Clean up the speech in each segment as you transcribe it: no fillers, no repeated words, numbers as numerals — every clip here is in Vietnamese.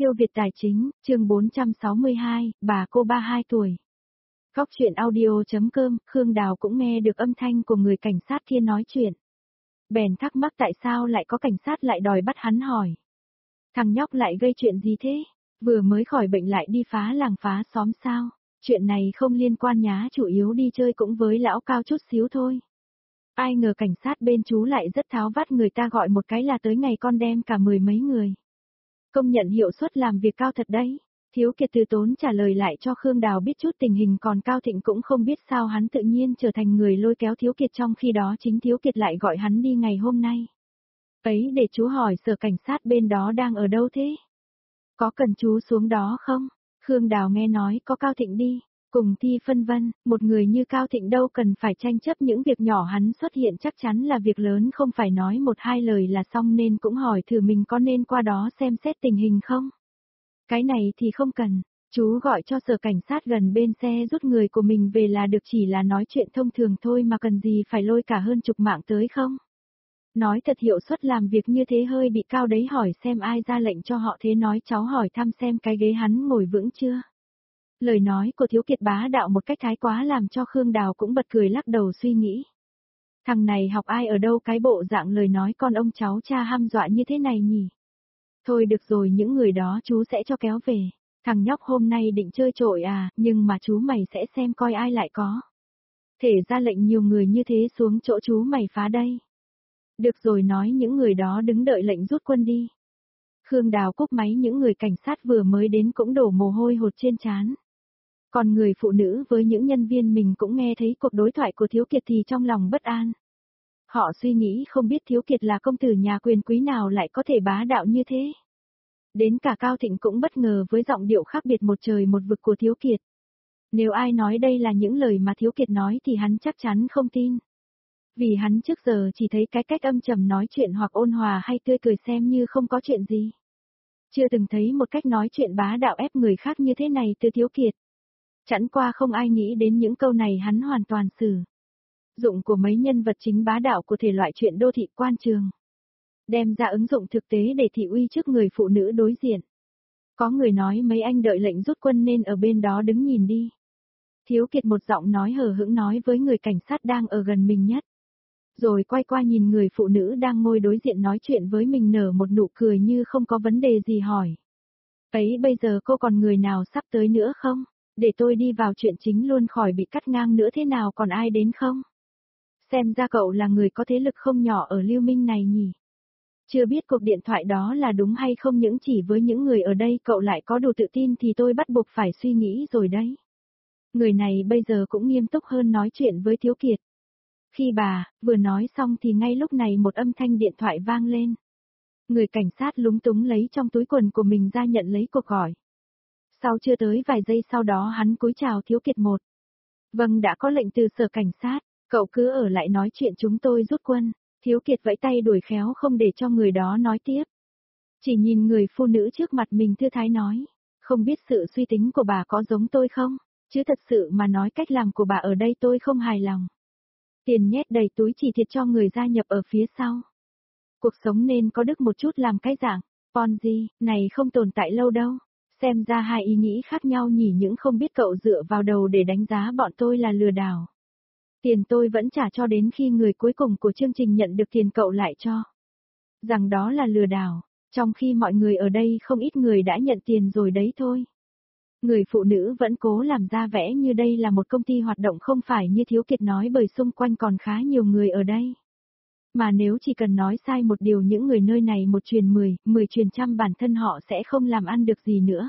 Siêu Việt Tài Chính, chương 462, bà cô 32 tuổi. Góc chuyện audio.com, Khương Đào cũng nghe được âm thanh của người cảnh sát kia nói chuyện. Bèn thắc mắc tại sao lại có cảnh sát lại đòi bắt hắn hỏi. Thằng nhóc lại gây chuyện gì thế? Vừa mới khỏi bệnh lại đi phá làng phá xóm sao? Chuyện này không liên quan nhá, chủ yếu đi chơi cũng với lão Cao chút xíu thôi. Ai ngờ cảnh sát bên chú lại rất tháo vát, người ta gọi một cái là tới ngày con đem cả 10 mấy người. Công nhận hiệu suất làm việc cao thật đấy. Thiếu Kiệt từ tốn trả lời lại cho Khương Đào biết chút tình hình, còn Cao Thịnh cũng không biết sao hắn tự nhiên trở thành người lôi kéo Thiếu Kiệt, trong khi đó chính Thiếu Kiệt lại gọi hắn đi ngày hôm nay. Ấy, để chú hỏi sở cảnh sát bên đó đang ở đâu thế? Có cần chú xuống đó không? Khương Đào nghe nói có Cao Thịnh đi, cùng Thi phân vân, một người như Cao Thịnh đâu cần phải tranh chấp những việc nhỏ, hắn xuất hiện chắc chắn là việc lớn, không phải nói một hai lời là xong, nên cũng hỏi thử mình có nên qua đó xem xét tình hình không? Cái này thì không cần, chú gọi cho sở cảnh sát gần bên xe rút người của mình về là được, chỉ là nói chuyện thông thường thôi mà cần gì phải lôi cả hơn chục mạng tới không? Nói thật hiệu suất làm việc như thế hơi bị cao đấy, hỏi xem ai ra lệnh cho họ thế, nói cháu hỏi thăm xem cái ghế hắn ngồi vững chưa. Lời nói của Thiếu Kiệt bá đạo một cách thái quá làm cho Khương Đào cũng bật cười, lắc đầu suy nghĩ. Thằng này học ai ở đâu cái bộ dạng lời nói con ông cháu cha hăm dọa như thế này nhỉ? Thôi được rồi, những người đó chú sẽ cho kéo về. Thằng nhóc hôm nay định chơi trội à, nhưng mà chú mày sẽ xem coi ai lại có thể ra lệnh nhiều người như thế xuống chỗ chú mày phá đây. Được rồi, nói những người đó đứng đợi lệnh rút quân đi. Khương Đào cúp máy, những người cảnh sát vừa mới đến cũng đổ mồ hôi hột trên trán. Còn người phụ nữ với những nhân viên mình cũng nghe thấy cuộc đối thoại của Thiếu Kiệt thì trong lòng bất an. Họ suy nghĩ không biết Thiếu Kiệt là công tử nhà quyền quý nào lại có thể bá đạo như thế. Đến cả Cao Thịnh cũng bất ngờ với giọng điệu khác biệt một trời một vực của Thiếu Kiệt. Nếu ai nói đây là những lời mà Thiếu Kiệt nói thì hắn chắc chắn không tin. Vì hắn trước giờ chỉ thấy cái cách âm trầm nói chuyện hoặc ôn hòa hay tươi cười xem như không có chuyện gì. Chưa từng thấy một cách nói chuyện bá đạo ép người khác như thế này từ Thiếu Kiệt. Chẳng qua không ai nghĩ đến những câu này hắn hoàn toàn sử dụng của mấy nhân vật chính bá đạo của thể loại chuyện đô thị quan trường. Đem ra ứng dụng thực tế để thị uy trước người phụ nữ đối diện. Có người nói mấy anh đợi lệnh rút quân nên ở bên đó đứng nhìn đi. Thiếu Kiệt một giọng nói hờ hững nói với người cảnh sát đang ở gần mình nhất. Rồi quay qua nhìn người phụ nữ đang ngồi đối diện nói chuyện với mình, nở một nụ cười như không có vấn đề gì, hỏi. Ấy, bây giờ cô còn người nào sắp tới nữa không? Để tôi đi vào chuyện chính luôn khỏi bị cắt ngang nữa, thế nào còn ai đến không? Xem ra cậu là người có thế lực không nhỏ ở Lưu Minh này nhỉ? Chưa biết cuộc điện thoại đó là đúng hay không, những chỉ với những người ở đây cậu lại có đủ tự tin thì tôi bắt buộc phải suy nghĩ rồi đấy. Người này bây giờ cũng nghiêm túc hơn nói chuyện với Thiếu Kiệt. Khi bà vừa nói xong thì ngay lúc này một âm thanh điện thoại vang lên. Người cảnh sát lúng túng lấy trong túi quần của mình ra nhận lấy cuộc gọi. Sau chưa tới vài giây sau đó hắn cúi chào Thiếu Kiệt một. Vâng, đã có lệnh từ sở cảnh sát, cậu cứ ở lại nói chuyện, chúng tôi rút quân. Thiếu Kiệt vẫy tay đuổi khéo không để cho người đó nói tiếp. Chỉ nhìn người phụ nữ trước mặt mình thư thái nói. Không biết sự suy tính của bà có giống tôi không? Chứ thật sự mà nói cách làm của bà ở đây tôi không hài lòng. Tiền nhét đầy túi chỉ thiệt cho người gia nhập ở phía sau. Cuộc sống nên có đức một chút, làm cái dạng Ponzi này không tồn tại lâu đâu. Xem ra hai ý nghĩ khác nhau nhỉ, những không biết cậu dựa vào đầu để đánh giá bọn tôi là lừa đảo. Tiền tôi vẫn trả cho đến khi người cuối cùng của chương trình nhận được tiền cậu lại cho rằng đó là lừa đảo, trong khi mọi người ở đây không ít người đã nhận tiền rồi đấy thôi. Người phụ nữ vẫn cố làm ra vẻ như đây là một công ty hoạt động không phải như Thiếu Kiệt nói, bởi xung quanh còn khá nhiều người ở đây. Mà nếu chỉ cần nói sai một điều, những người nơi này một truyền 10, 10 truyền trăm, bản thân họ sẽ không làm ăn được gì nữa.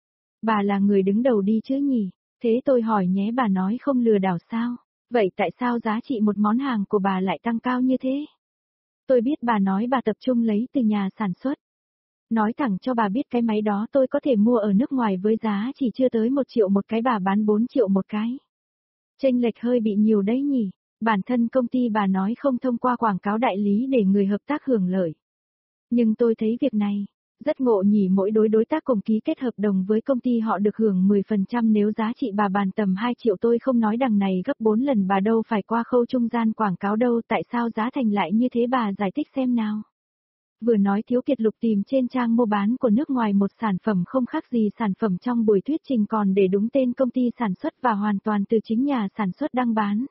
Bà là người đứng đầu đi chứ nhỉ? Thế tôi hỏi nhé, bà nói không lừa đảo sao? Vậy tại sao giá trị một món hàng của bà lại tăng cao như thế? Tôi biết bà nói bà tập trung lấy từ nhà sản xuất. Nói thẳng cho bà biết, cái máy đó tôi có thể mua ở nước ngoài với giá chỉ chưa tới 1 triệu một cái, bà bán 4 triệu một cái. Chênh lệch hơi bị nhiều đấy nhỉ? Bản thân công ty bà nói không thông qua quảng cáo đại lý để người hợp tác hưởng lợi. Nhưng tôi thấy việc này rất ngộ nhỉ, mỗi đối tác cùng ký kết hợp đồng với công ty họ được hưởng 10%, nếu giá trị bà bàn tầm 2 triệu, tôi không nói đằng này gấp 4 lần, bà đâu phải qua khâu trung gian quảng cáo đâu, tại sao giá thành lại như thế, bà giải thích xem nào. Vừa nói Thiếu Kiệt lục tìm trên trang mua bán của nước ngoài một sản phẩm không khác gì sản phẩm trong buổi thuyết trình còn để đúng tên công ty sản xuất và hoàn toàn từ chính nhà sản xuất đăng bán.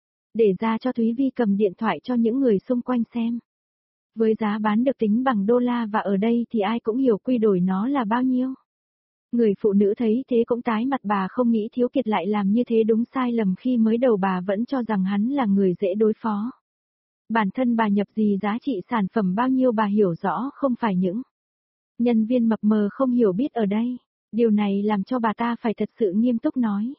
Để ra cho Thúy Vi cầm điện thoại cho những người xung quanh xem. Với giá bán được tính bằng đô la và ở đây thì ai cũng hiểu quy đổi nó là bao nhiêu. Người phụ nữ thấy thế cũng tái mặt, bà không nghĩ Thiếu Kiệt lại làm như thế đúng sai lầm khi mới đầu bà vẫn cho rằng hắn là người dễ đối phó. Bản thân bà nhập gì giá trị sản phẩm bao nhiêu bà hiểu rõ, không phải những nhân viên mập mờ không hiểu biết ở đây. Điều này làm cho bà ta phải thật sự nghiêm túc nói.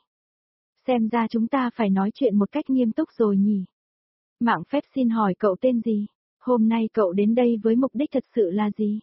Xem ra chúng ta phải nói chuyện một cách nghiêm túc rồi nhỉ. Mạng phép xin hỏi cậu tên gì? Hôm nay cậu đến đây với mục đích thật sự là gì?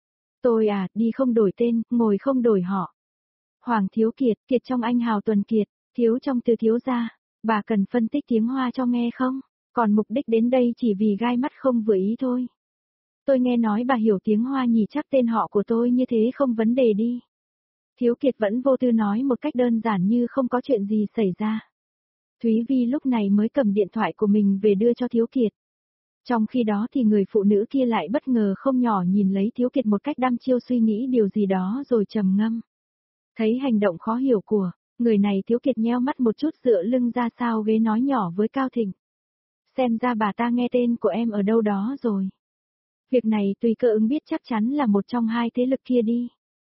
Tôi à, đi không đổi tên, ngồi không đổi họ. Hoàng Thiếu Kiệt, Kiệt trong anh Hào Tuần Kiệt, thiếu trong từ thiếu gia. Bà cần phân tích tiếng Hoa cho nghe không? Còn mục đích đến đây chỉ vì gai mắt không vừa ý thôi. Tôi nghe nói bà hiểu tiếng Hoa nhỉ, chắc tên họ của tôi như thế không vấn đề đi. Thiếu Kiệt vẫn vô tư nói một cách đơn giản như không có chuyện gì xảy ra. Thúy Vi lúc này mới cầm điện thoại của mình về đưa cho Thiếu Kiệt. Trong khi đó thì người phụ nữ kia lại bất ngờ không nhỏ nhìn lấy Thiếu Kiệt một cách đăm chiêu, suy nghĩ điều gì đó rồi trầm ngâm. Thấy hành động khó hiểu của người này, Thiếu Kiệt nheo mắt một chút, dựa lưng ra sau ghế nói nhỏ với Cao Thịnh. Xem ra bà ta nghe tên của em ở đâu đó rồi. Việc này tùy cơ ứng biết chắc chắn là một trong hai thế lực kia đi.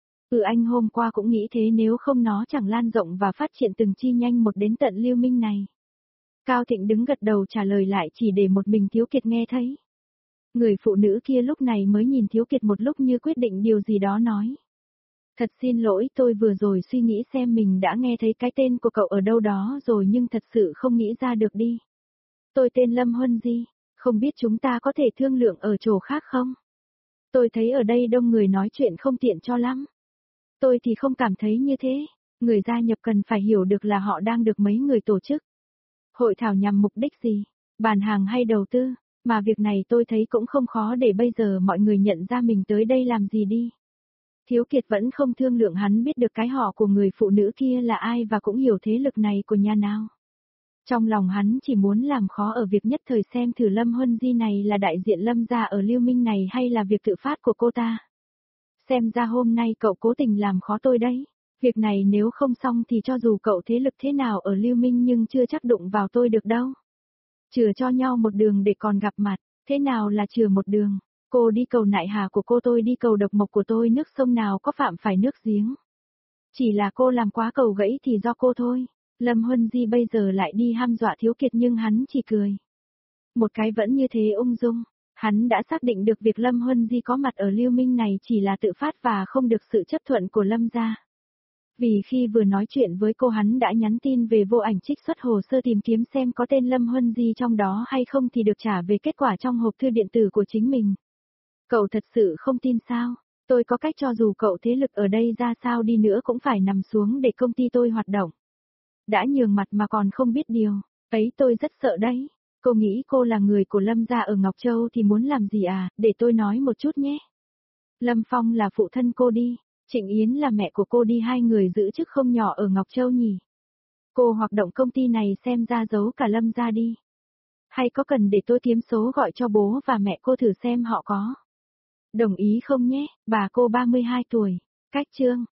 Anh hôm qua cũng nghĩ thế, nếu không nó chẳng lan rộng và phát triển từng chi nhanh một đến tận Lưu Minh này. Cao Thịnh đứng gật đầu trả lời lại, chỉ để một mình Thiếu Kiệt nghe thấy. Người phụ nữ kia lúc này mới nhìn Thiếu Kiệt một lúc như quyết định điều gì đó nói. Thật xin lỗi, tôi vừa rồi suy nghĩ xem mình đã nghe thấy cái tên của cậu ở đâu đó rồi nhưng thật sự không nghĩ ra được đi. Tôi tên Lâm Huân Di, không biết chúng ta có thể thương lượng ở chỗ khác không? Tôi thấy ở đây đông người nói chuyện không tiện cho lắm. Tôi thì không cảm thấy như thế, người gia nhập cần phải hiểu được là họ đang được mấy người tổ chức. Hội thảo nhằm mục đích gì? Bàn hàng hay đầu tư? Mà việc này tôi thấy cũng không khó để bây giờ mọi người nhận ra mình tới đây làm gì đi. Thiếu Kiệt vẫn không thương lượng, hắn biết được cái họ của người phụ nữ kia là ai và cũng hiểu thế lực này của nhà nào. Trong lòng hắn chỉ muốn làm khó ở việc nhất thời xem thử Lâm Huân Di này là đại diện Lâm gia ở Lưu Minh này hay là việc tự phát của cô ta. Xem ra hôm nay cậu cố tình làm khó tôi đấy. Việc này nếu không xong thì cho dù cậu thế lực thế nào ở Lưu Minh nhưng chưa chắc đụng vào tôi được đâu. Chừa cho nhau một đường để còn gặp mặt, thế nào là chừa một đường? Cô đi cầu nại hà của cô, tôi đi cầu độc mộc của tôi, nước sông nào có phạm phải nước giếng. Chỉ là cô làm quá cầu gãy thì do cô thôi. Lâm Huân Di bây giờ lại đi hăm dọa Thiếu Kiệt nhưng hắn chỉ cười. Một cái vẫn như thế ung dung, hắn đã xác định được việc Lâm Huân Di có mặt ở Lưu Minh này chỉ là tự phát và không được sự chấp thuận của Lâm gia. Vì khi vừa nói chuyện với cô hắn đã nhắn tin về vô ảnh trích xuất hồ sơ tìm kiếm xem có tên Lâm Huân Di trong đó hay không thì được trả về kết quả trong hộp thư điện tử của chính mình. Cậu thật sự không tin sao? Tôi có cách cho dù cậu thế lực ở đây ra sao đi nữa cũng phải nằm xuống để công ty tôi hoạt động. Đã nhường mặt mà còn không biết điều, ấy tôi rất sợ đấy. Cô nghĩ cô là người của Lâm gia ở Ngọc Châu thì muốn làm gì à, để tôi nói một chút nhé. Lâm Phong là phụ thân cô đi, Trịnh Yến là mẹ của cô đi, hai người giữ chức không nhỏ ở Ngọc Châu nhỉ. Cô hoạt động công ty này xem ra giấu cả Lâm gia đi. Hay có cần để tôi kiếm số gọi cho bố và mẹ cô thử xem họ có đồng ý không nhé, bà cô 32 tuổi, cách chương.